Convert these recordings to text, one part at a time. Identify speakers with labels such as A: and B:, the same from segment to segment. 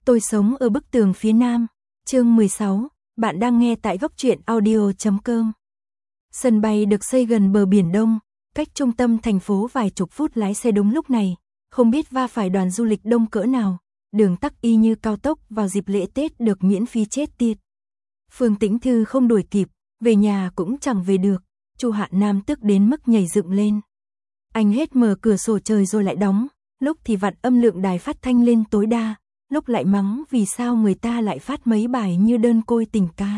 A: Tôi sống ở bức tường phía nam. Chương 16, bạn đang nghe tại góc truyện audio.com. Sân bay được xây gần bờ biển Đông, cách trung tâm thành phố vài chục phút lái xe đúng lúc này, không biết va phải đoàn du lịch đông cỡ nào, đường tắc y như cao tốc vào dịp lễ Tết được miễn phí chết tiệt. Phương Tĩnh Thư không đuổi kịp, về nhà cũng chẳng về được, Chu Hạ Nam tức đến mức nhảy dựng lên. Anh hết mở cửa sổ trời rồi lại đóng, lúc thì vặn âm lượng đài phát thanh lên tối đa, lúc lại mắng vì sao người ta lại phát mấy bài như đơn côi tình ca.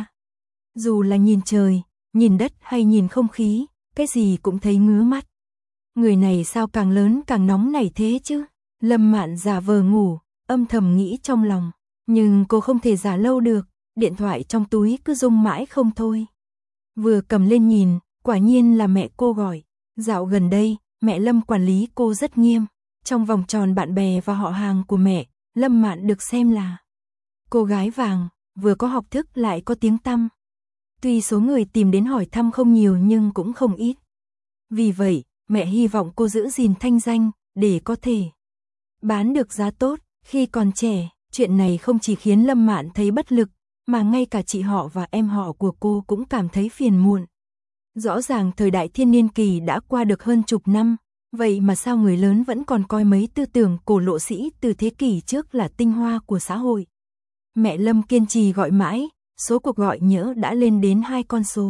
A: Dù là nhìn trời, nhìn đất hay nhìn không khí, cái gì cũng thấy ngứa mắt. Người này sao càng lớn càng nóng nảy thế chứ? Lâm Mạn giả vờ ngủ, âm thầm nghĩ trong lòng, nhưng cô không thể giả lâu được, điện thoại trong túi cứ rung mãi không thôi. Vừa cầm lên nhìn, quả nhiên là mẹ cô gọi. Dạo gần đây, mẹ Lâm quản lý cô rất nghiêm, trong vòng tròn bạn bè và họ hàng của mẹ, Lâm Mạn được xem là cô gái vàng, vừa có học thức lại có tiếng tăm. Tuy số người tìm đến hỏi thăm không nhiều nhưng cũng không ít. Vì vậy, mẹ hy vọng cô giữ gìn thanh danh, để có thể bán được giá tốt. Khi còn trẻ, chuyện này không chỉ khiến Lâm Mạn thấy bất lực, mà ngay cả chị họ và em họ của cô cũng cảm thấy phiền muộn. Rõ ràng thời đại thiên niên kỳ đã qua được hơn chục năm, vậy mà sao người lớn vẫn còn coi mấy tư tưởng cổ lộ sĩ từ thế kỷ trước là tinh hoa của xã hội. Mẹ Lâm kiên trì gọi mãi, số cuộc gọi nhỡ đã lên đến 2 con số.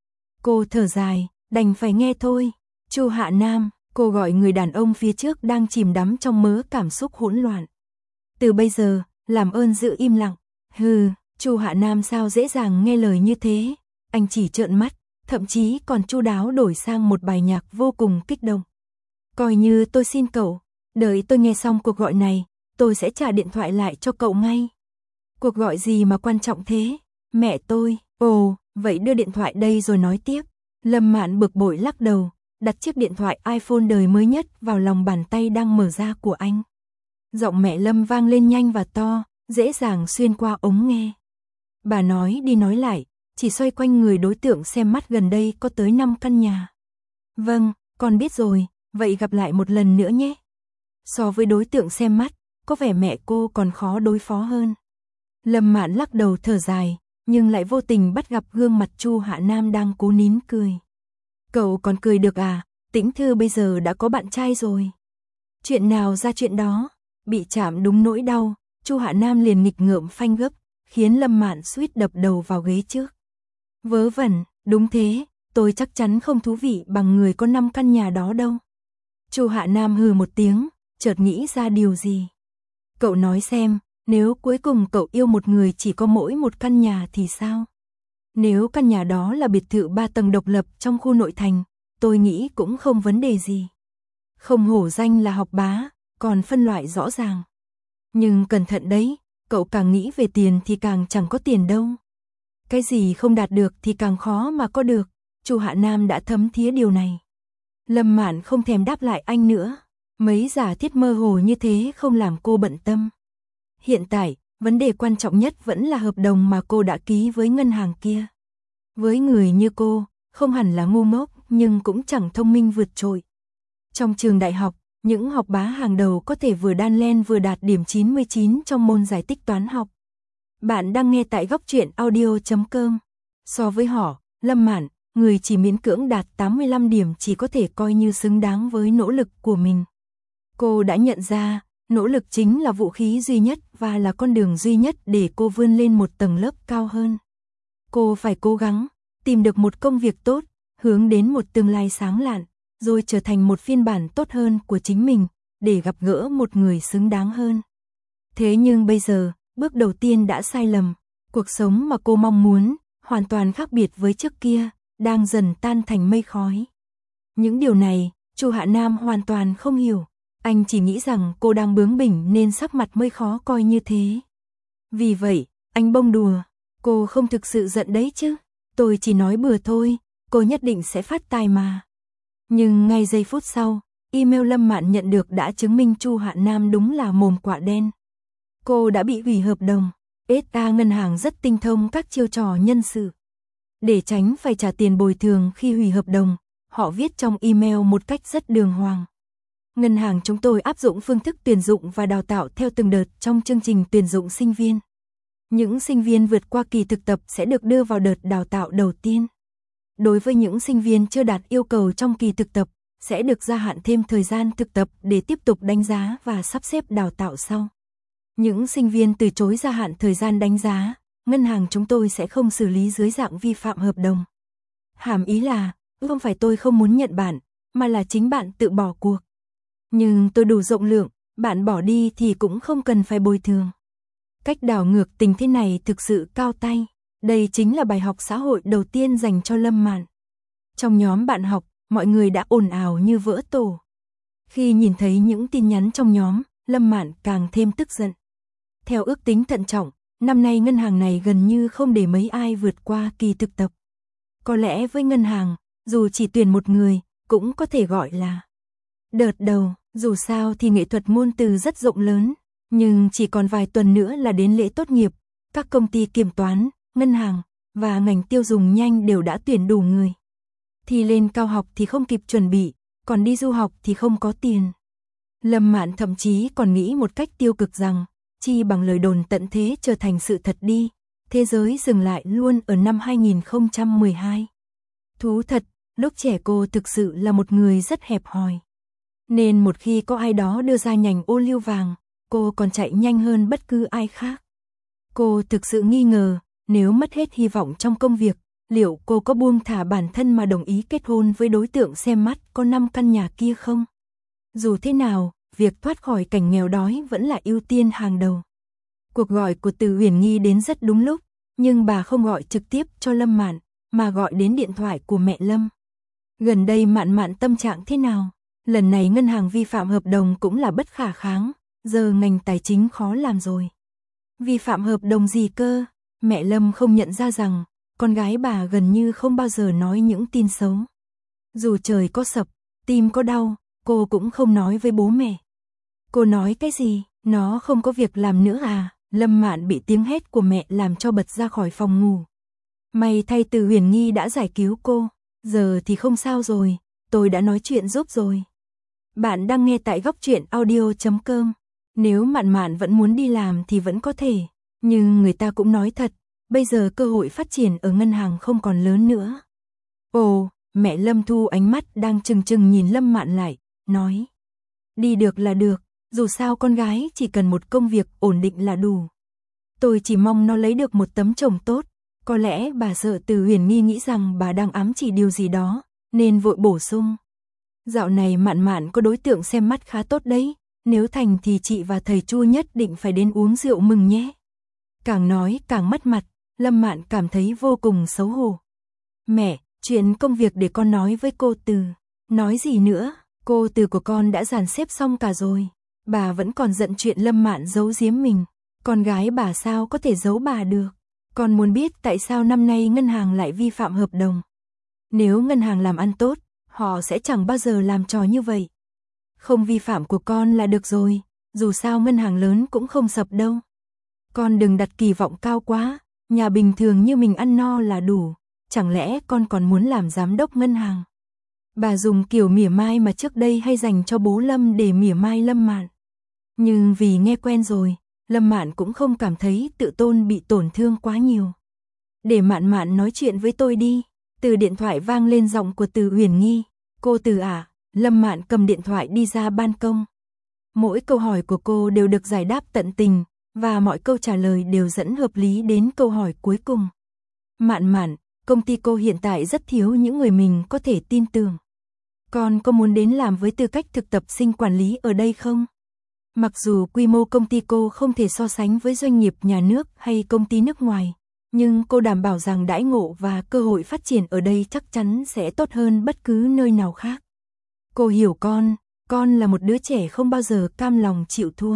A: Cô thở dài, đành phải nghe thôi. Chu Hạ Nam, cô gọi người đàn ông phía trước đang chìm đắm trong mớ cảm xúc hỗn loạn. Từ bây giờ, làm ơn giữ im lặng. Hừ, Chu Hạ Nam sao dễ dàng nghe lời như thế, anh chỉ trợn mắt, thậm chí còn chu đáo đổi sang một bài nhạc vô cùng kích động. Coi như tôi xin cậu, đợi tôi nghe xong cuộc gọi này, tôi sẽ trả điện thoại lại cho cậu ngay. Cuộc gọi gì mà quan trọng thế? Mẹ tôi, ồ, vậy đưa điện thoại đây rồi nói tiếp. Lâm Mạn bực bội lắc đầu, đặt chiếc điện thoại iPhone đời mới nhất vào lòng bàn tay đang mở ra của anh. Giọng mẹ Lâm vang lên nhanh và to, dễ dàng xuyên qua ống nghe. Bà nói đi nói lại, chỉ xoay quanh người đối tượng xem mắt gần đây có tới 5 căn nhà. Vâng, con biết rồi, vậy gặp lại một lần nữa nhé. So với đối tượng xem mắt, có vẻ mẹ cô còn khó đối phó hơn. Lâm Mạn lắc đầu thở dài, nhưng lại vô tình bắt gặp gương mặt Chu Hạ Nam đang cố nín cười. Cậu còn cười được à, Tĩnh Thư bây giờ đã có bạn trai rồi. Chuyện nào ra chuyện đó, bị chạm đúng nỗi đau, Chu Hạ Nam liền nghịch ngợm phanh gấp, khiến Lâm Mạn suýt đập đầu vào ghế trước. Vớ vẩn, đúng thế, tôi chắc chắn không thú vị bằng người có 5 căn nhà đó đâu. Chu Hạ Nam hừ một tiếng, chợt nghĩ ra điều gì. Cậu nói xem, nếu cuối cùng cậu yêu một người chỉ có mỗi một căn nhà thì sao? Nếu căn nhà đó là biệt thự 3 tầng độc lập trong khu nội thành, tôi nghĩ cũng không vấn đề gì. Không hổ danh là học bá, còn phân loại rõ ràng. Nhưng cẩn thận đấy, cậu càng nghĩ về tiền thì càng chẳng có tiền đâu. Cái gì không đạt được thì càng khó mà có được, Chu Hạ Nam đã thấm thía điều này. Lâm Mạn không thèm đáp lại anh nữa, mấy giả thiết mơ hồ như thế không làm cô bận tâm. Hiện tại, vấn đề quan trọng nhất vẫn là hợp đồng mà cô đã ký với ngân hàng kia. Với người như cô, không hẳn là ngu ngốc nhưng cũng chẳng thông minh vượt trội. Trong trường đại học, những học bá hàng đầu có thể vừa đan len vừa đạt điểm 99 trong môn giải tích toán học. Bạn đang nghe tại góc truyện audio.com. So với họ, Lâm Mạn, người chỉ miễn cưỡng đạt 85 điểm chỉ có thể coi như xứng đáng với nỗ lực của mình. Cô đã nhận ra, nỗ lực chính là vũ khí duy nhất và là con đường duy nhất để cô vươn lên một tầng lớp cao hơn. Cô phải cố gắng, tìm được một công việc tốt, hướng đến một tương lai sáng lạn, rồi trở thành một phiên bản tốt hơn của chính mình, để gặp gỡ một người xứng đáng hơn. Thế nhưng bây giờ, bước đầu tiên đã sai lầm, cuộc sống mà cô mong muốn, hoàn toàn khác biệt với trước kia, đang dần tan thành mây khói. Những điều này, Chu Hạ Nam hoàn toàn không hiểu, anh chỉ nghĩ rằng cô đang bướng bỉnh nên sắc mặt mới khó coi như thế. Vì vậy, anh bông đùa, cô không thực sự giận đấy chứ, tôi chỉ nói bừa thôi, cô nhất định sẽ phát tài mà. Nhưng ngay giây phút sau, email Lâm Mạn nhận được đã chứng minh Chu Hạ Nam đúng là mồm quạ đen. Cô đã bị hủy hợp đồng. SA ngân hàng rất tinh thông các chiêu trò nhân sự. Để tránh phải trả tiền bồi thường khi hủy hợp đồng, họ viết trong email một cách rất đường hoàng. Ngân hàng chúng tôi áp dụng phương thức tuyển dụng và đào tạo theo từng đợt trong chương trình tuyển dụng sinh viên. Những sinh viên vượt qua kỳ thực tập sẽ được đưa vào đợt đào tạo đầu tiên. Đối với những sinh viên chưa đạt yêu cầu trong kỳ thực tập, sẽ được gia hạn thêm thời gian thực tập để tiếp tục đánh giá và sắp xếp đào tạo sau. Những sinh viên từ chối gia hạn thời gian đánh giá, ngân hàng chúng tôi sẽ không xử lý dưới dạng vi phạm hợp đồng. Hàm ý là, không phải tôi không muốn nhận bạn, mà là chính bạn tự bỏ cuộc. Nhưng tôi đủ rộng lượng, bạn bỏ đi thì cũng không cần phải bồi thường. Cách đảo ngược tình thế này thực sự cao tay. Đây chính là bài học xã hội đầu tiên dành cho Lâm Mạn. Trong nhóm bạn học, mọi người đã ồn ào như vỡ tổ. Khi nhìn thấy những tin nhắn trong nhóm, Lâm Mạn càng thêm tức giận. Theo ước tính thận trọng, năm nay ngân hàng này gần như không để mấy ai vượt qua kỳ thực tập. Có lẽ với ngân hàng, dù chỉ tuyển một người, cũng có thể gọi là đợt đầu, dù sao thì nghệ thuật ngôn từ rất rộng lớn, nhưng chỉ còn vài tuần nữa là đến lễ tốt nghiệp, các công ty kiểm toán, ngân hàng và ngành tiêu dùng nhanh đều đã tuyển đủ người. Thì lên cao học thì không kịp chuẩn bị, còn đi du học thì không có tiền. Lâm Mạn thậm chí còn nghĩ một cách tiêu cực rằng, chi bằng lời đồn tận thế trở thành sự thật đi, thế giới dừng lại luôn ở năm 2012. Thú thật, lúc trẻ cô thực sự là một người rất hẹp hòi. Nên một khi có ai đó đưa ra nhành ô liu vàng, cô còn chạy nhanh hơn bất cứ ai khác. Cô thực sự nghi ngờ, nếu mất hết hy vọng trong công việc, liệu cô có buông thả bản thân mà đồng ý kết hôn với đối tượng xem mắt có 5 căn nhà kia không? Dù thế nào, việc thoát khỏi cảnh nghèo đói vẫn là ưu tiên hàng đầu. Cuộc gọi của Từ Uyển Nhi đến rất đúng lúc, nhưng bà không gọi trực tiếp cho Lâm Mạn, mà gọi đến điện thoại của mẹ Lâm. Gần đây Mạn tâm trạng thế nào? Lần này ngân hàng vi phạm hợp đồng cũng là bất khả kháng, giờ ngành tài chính khó làm rồi. Vi phạm hợp đồng gì cơ? Mẹ Lâm không nhận ra rằng, con gái bà gần như không bao giờ nói những tin xấu. Dù trời có sập, tim có đau, cô cũng không nói với bố mẹ. Cô nói cái gì? Nó không có việc làm nữa à? Lâm Mạn bị tiếng hét của mẹ làm cho bật ra khỏi phòng ngủ. May thay Từ Uyển Nhi đã giải cứu cô. Giờ thì không sao rồi, tôi đã nói chuyện giúp rồi. Bạn đang nghe tại góc truyện audio.com. Nếu Mạn vẫn muốn đi làm thì vẫn có thể, nhưng người ta cũng nói thật, bây giờ cơ hội phát triển ở ngân hàng không còn lớn nữa. Ồ, mẹ Lâm thu ánh mắt đang trừng nhìn Lâm Mạn lại, nói. Đi được là được, dù sao con gái chỉ cần một công việc ổn định là đủ. Tôi chỉ mong nó lấy được một tấm chồng tốt, có lẽ bà sợ Từ Uyển Nhi nghĩ rằng bà đang ám chỉ điều gì đó, nên vội bổ sung. Dạo này Mạn có đối tượng xem mắt khá tốt đấy, nếu thành thì chị và thầy Chu nhất định phải đến uống rượu mừng nhé. Càng nói càng mất mặt, Lâm Mạn cảm thấy vô cùng xấu hổ. Mẹ, chuyện công việc để con nói với cô Từ. Nói gì nữa, cô Từ của con đã dàn xếp xong cả rồi. Bà vẫn còn giận chuyện Lâm Mạn giấu giếm mình. Con gái bà sao có thể giấu bà được. Con muốn biết tại sao năm nay ngân hàng lại vi phạm hợp đồng. Nếu ngân hàng làm ăn tốt, họ sẽ chẳng bao giờ làm trò như vậy. Không vi phạm của con là được rồi, dù sao ngân hàng lớn cũng không sập đâu. Con đừng đặt kỳ vọng cao quá, nhà bình thường như mình ăn no là đủ, chẳng lẽ con còn muốn làm giám đốc ngân hàng? Bà dùng kiểu mỉa mai mà trước đây hay dành cho bố Lâm để mỉa mai Lâm Mạn. Nhưng vì nghe quen rồi, Lâm Mạn cũng không cảm thấy tự tôn bị tổn thương quá nhiều. Để Mạn nói chuyện với tôi đi. Từ điện thoại vang lên giọng của Từ Uyển Nhi. Cô Từ à? Lâm Mạn cầm điện thoại đi ra ban công. Mỗi câu hỏi của cô đều được giải đáp tận tình, và mọi câu trả lời đều dẫn hợp lý đến câu hỏi cuối cùng. Mạn, công ty cô hiện tại rất thiếu những người mình có thể tin tưởng. Con có muốn đến làm với tư cách thực tập sinh quản lý ở đây không? Mặc dù quy mô công ty cô không thể so sánh với doanh nghiệp nhà nước hay công ty nước ngoài, nhưng cô đảm bảo rằng đãi ngộ và cơ hội phát triển ở đây chắc chắn sẽ tốt hơn bất cứ nơi nào khác. Cô hiểu con là một đứa trẻ không bao giờ cam lòng chịu thua.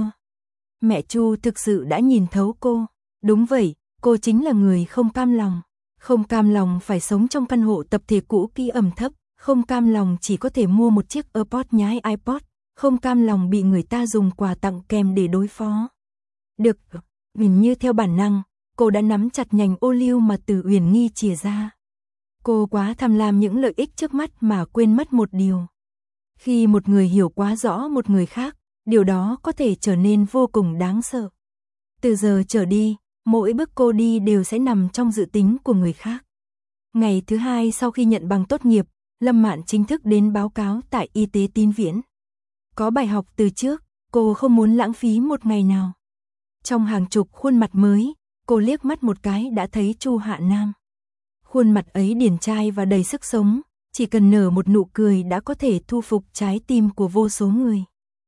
A: Mẹ Chu thực sự đã nhìn thấu cô. Đúng vậy, cô chính là người không cam lòng. Không cam lòng phải sống trong căn hộ tập thể cũ kỹ ẩm thấp, không cam lòng chỉ có thể mua một chiếc AirPods nhái iPod, không cam lòng bị người ta dùng quà tặng kèm để đối phó. Được, hình như theo bản năng, cô đã nắm chặt nhành ô liu mà Từ Uyển Nhi chìa ra. Cô quá tham lam những lợi ích trước mắt mà quên mất một điều. Khi một người hiểu quá rõ một người khác, điều đó có thể trở nên vô cùng đáng sợ. Từ giờ trở đi, mỗi bước cô đi đều sẽ nằm trong dự tính của người khác. Ngày thứ 2 sau khi nhận bằng tốt nghiệp, Lâm Mạn chính thức đến báo cáo tại Y tế Tín Viễn. Có bài học từ trước, cô không muốn lãng phí một ngày nào. Trong hàng chục khuôn mặt mới, cô liếc mắt một cái đã thấy Chu Hạ Nam. Khuôn mặt ấy điển trai và đầy sức sống, chỉ cần nở một nụ cười đã có thể thu phục trái tim của vô số người.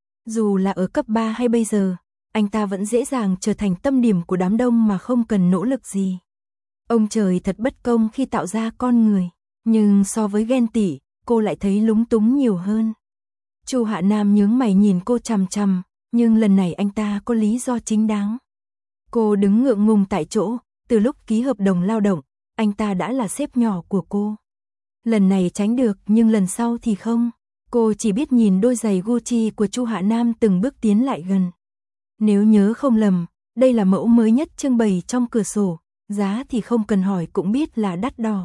A: Dù là ở cấp 3 hay bây giờ, anh ta vẫn dễ dàng trở thành tâm điểm của đám đông mà không cần nỗ lực gì. Ông trời thật bất công khi tạo ra con người, nhưng so với ghen tị, cô lại thấy lúng túng nhiều hơn. Chu Hạ Nam nhướng mày nhìn cô chằm chằm, nhưng lần này anh ta có lý do chính đáng. Cô đứng ngượng ngùng tại chỗ, từ lúc ký hợp đồng lao động, anh ta đã là sếp nhỏ của cô. Lần này tránh được nhưng lần sau thì không. Cô chỉ biết nhìn đôi giày Gucci của Chu Hạ Nam từng bước tiến lại gần. Nếu nhớ không lầm, đây là mẫu mới nhất trưng bày trong cửa sổ, giá thì không cần hỏi cũng biết là đắt đỏ.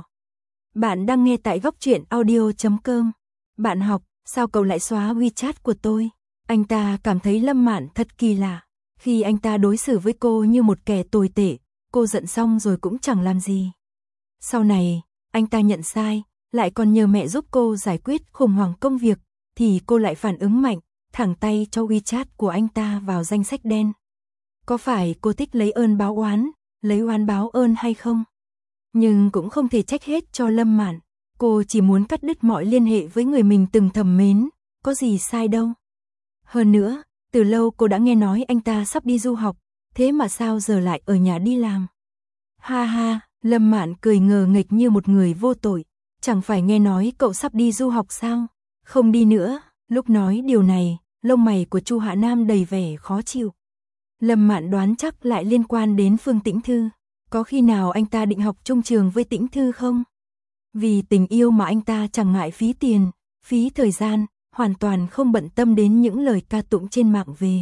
A: Bạn đang nghe tại góc truyện audio.com. Bạn học, sao cậu lại xóa WeChat của tôi? Anh ta cảm thấy Lâm Mạn thật kỳ lạ. Khi anh ta đối xử với cô như một kẻ tồi tệ, cô giận xong rồi cũng chẳng làm gì. Sau này, anh ta nhận sai, lại còn nhờ mẹ giúp cô giải quyết khủng hoảng công việc, thì cô lại phản ứng mạnh, thẳng tay cho WeChat của anh ta vào danh sách đen. Có phải cô thích lấy ơn báo oán, lấy oán báo ơn hay không? Nhưng cũng không thể trách hết cho Lâm Mạn. Cô chỉ muốn cắt đứt mọi liên hệ với người mình từng thầm mến, có gì sai đâu. Hơn nữa, từ lâu cô đã nghe nói anh ta sắp đi du học, thế mà sao giờ lại ở nhà đi làm? Ha ha, Lâm Mạn cười ngờ nghệch như một người vô tội. Chẳng phải nghe nói cậu sắp đi du học sao? Không đi nữa. Lúc nói điều này, lông mày của Chu Hạ Nam đầy vẻ khó chịu. Lâm Mạn đoán chắc lại liên quan đến Phương Tĩnh Thư. Có khi nào anh ta định học chung trường với Tĩnh Thư không? Vì tình yêu mà anh ta chẳng ngại phí tiền, phí thời gian, hoàn toàn không bận tâm đến những lời ca tụng trên mạng về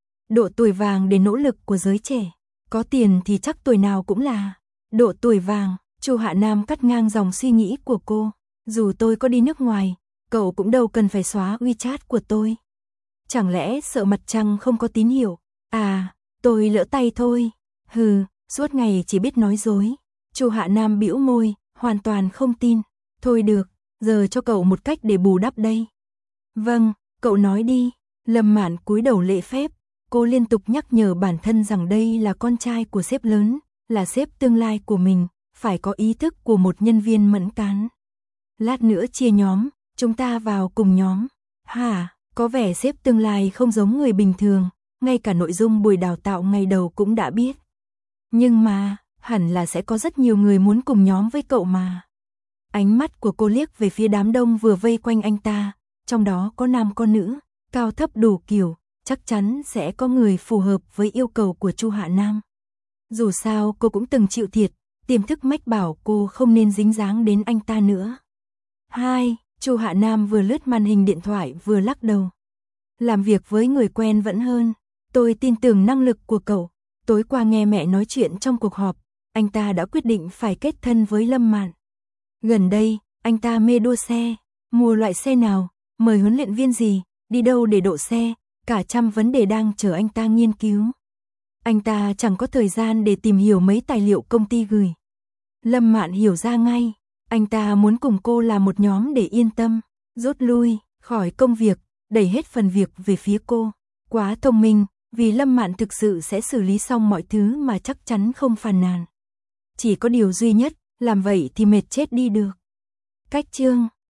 A: độ tuổi vàng để nỗ lực của giới trẻ. Có tiền thì chắc tuổi nào cũng là độ tuổi vàng. Chu Hạ Nam cắt ngang dòng suy nghĩ của cô. Dù tôi có đi nước ngoài, cậu cũng đâu cần phải xóa WeChat của tôi. Chẳng lẽ sợ mặt trăng không có tín hiệu? À, tôi lỡ tay thôi. Hừ, suốt ngày chỉ biết nói dối. Chu Hạ Nam bĩu môi, hoàn toàn không tin. Thôi được, giờ cho cậu một cách để bù đắp đây. Vâng, cậu nói đi. Lâm Mạn cúi đầu lễ phép. Cô liên tục nhắc nhở bản thân rằng đây là con trai của sếp lớn, là sếp tương lai của mình, phải có ý thức của một nhân viên mẫn cán. Lát nữa chia nhóm, chúng ta vào cùng nhóm. Hả, có vẻ sếp tương lai không giống người bình thường, ngay cả nội dung buổi đào tạo ngày đầu cũng đã biết. Nhưng mà, hẳn là sẽ có rất nhiều người muốn cùng nhóm với cậu mà. Ánh mắt của cô liếc về phía đám đông vừa vây quanh anh ta, trong đó có nam có nữ, cao thấp đủ kiểu, chắc chắn sẽ có người phù hợp với yêu cầu của Chu Hạ Nam. Dù sao cô cũng từng chịu thiệt, tiềm thức mách bảo cô không nên dính dáng đến anh ta nữa. Chu Hạ Nam vừa lướt màn hình điện thoại vừa lắc đầu. Làm việc với người quen vẫn hơn, tôi tin tưởng năng lực của cậu. Tối qua nghe mẹ nói chuyện trong cuộc họp, anh ta đã quyết định phải kết thân với Lâm Mạn. Gần đây, anh ta mê đua xe, mua loại xe nào, mời huấn luyện viên gì, đi đâu để độ xe, cả trăm vấn đề đang chờ anh ta nghiên cứu. Anh ta chẳng có thời gian để tìm hiểu mấy tài liệu công ty gửi. Lâm Mạn hiểu ra ngay, anh ta muốn cùng cô làm một nhóm để yên tâm, rút lui khỏi công việc, đẩy hết phần việc về phía cô. Quá thông minh, vì Lâm Mạn thực sự sẽ xử lý xong mọi thứ mà chắc chắn không phàn nàn. Chỉ có điều duy nhất, làm vậy thì mệt chết đi được. Cách chương